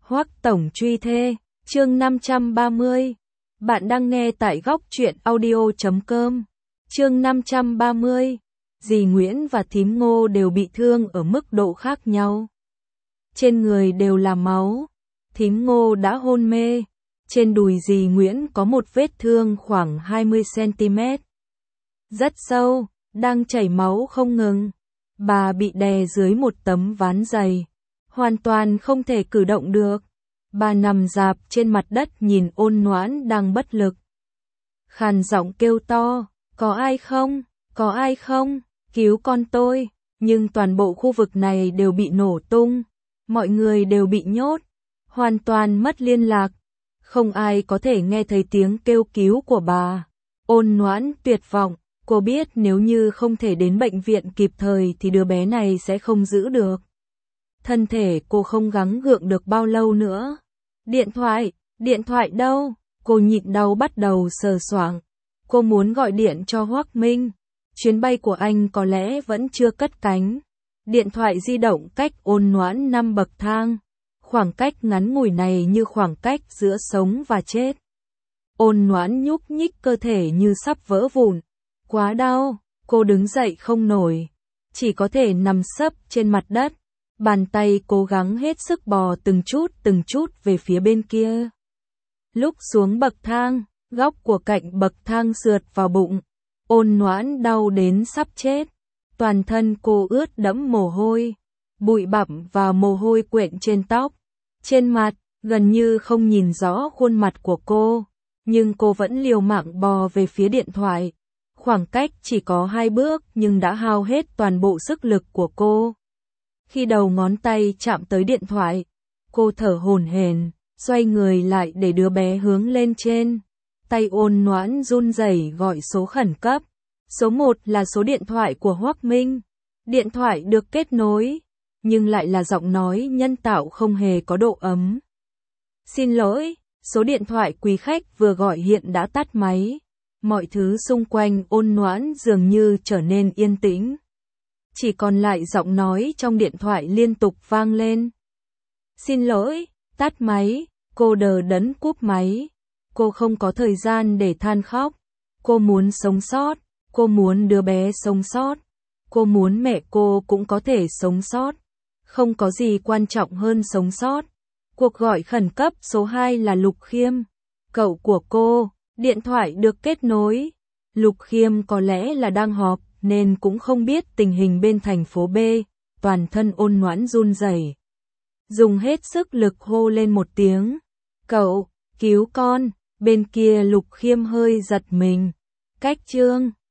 Hoắc Tổng truy thê, chương 530. Bạn đang nghe tại góc truyện audio.com. Chương 530. Dì Nguyễn và thím Ngô đều bị thương ở mức độ khác nhau. Trên người đều là máu, thím Ngô đã hôn mê. Trên đùi dì Nguyễn có một vết thương khoảng 20 cm. Rất sâu, đang chảy máu không ngừng. Bà bị đè dưới một tấm ván dày, hoàn toàn không thể cử động được. Bà nằm rạp trên mặt đất nhìn Ôn Noãn đang bất lực. Khàn giọng kêu to, có ai không, có ai không, cứu con tôi. Nhưng toàn bộ khu vực này đều bị nổ tung, mọi người đều bị nhốt, hoàn toàn mất liên lạc. Không ai có thể nghe thấy tiếng kêu cứu của bà. Ôn Noãn tuyệt vọng, cô biết nếu như không thể đến bệnh viện kịp thời thì đứa bé này sẽ không giữ được. Thân thể cô không gắng gượng được bao lâu nữa. Điện thoại đâu? Cô nhịn đau bắt đầu sờ soạng. Cô muốn gọi điện cho Hoắc Minh. Chuyến bay của anh có lẽ vẫn chưa cất cánh. Điện thoại di động cách Ôn Noãn 5 bậc thang. Khoảng cách ngắn ngủi này như khoảng cách giữa sống và chết. Ôn Noãn nhúc nhích cơ thể như sắp vỡ vụn. Quá đau, cô đứng dậy không nổi. Chỉ có thể nằm sấp trên mặt đất. Bàn tay cố gắng hết sức bò từng chút về phía bên kia. Lúc xuống bậc thang, góc của cạnh bậc thang sượt vào bụng. Ôn Noãn đau đến sắp chết. Toàn thân cô ướt đẫm mồ hôi. Bụi bặm và mồ hôi quện trên tóc. Trên mặt, gần như không nhìn rõ khuôn mặt của cô. Nhưng cô vẫn liều mạng bò về phía điện thoại. Khoảng cách chỉ có 2 bước nhưng đã hao hết toàn bộ sức lực của cô. Khi đầu ngón tay chạm tới điện thoại, cô thở hổn hển, xoay người lại để đứa bé hướng lên trên. Tay Ôn Noãn run rẩy gọi số khẩn cấp. Số 1 là số điện thoại của Hoắc Minh. Điện thoại được kết nối, nhưng lại là giọng nói nhân tạo không hề có độ ấm. Xin lỗi, số điện thoại quý khách vừa gọi hiện đã tắt máy. Mọi thứ xung quanh Ôn Noãn dường như trở nên yên tĩnh. Chỉ còn lại giọng nói trong điện thoại liên tục vang lên. Xin lỗi, tắt máy. Cô đờ đẫn cúp máy. Cô không có thời gian để than khóc. Cô muốn sống sót. Cô muốn đứa bé sống sót. Cô muốn mẹ cô cũng có thể sống sót. Không có gì quan trọng hơn sống sót. Cuộc gọi khẩn cấp số 2 là Lục Khiêm. Cậu của cô. Điện thoại được kết nối. Lục Khiêm có lẽ là đang họp nên cũng không biết tình hình bên thành phố B. Toàn thân Ôn Noãn run rẩy, dùng hết sức lực hô lên một tiếng. Cậu, cứu con. Bên kia Lục Khiêm hơi giật mình. Cách chương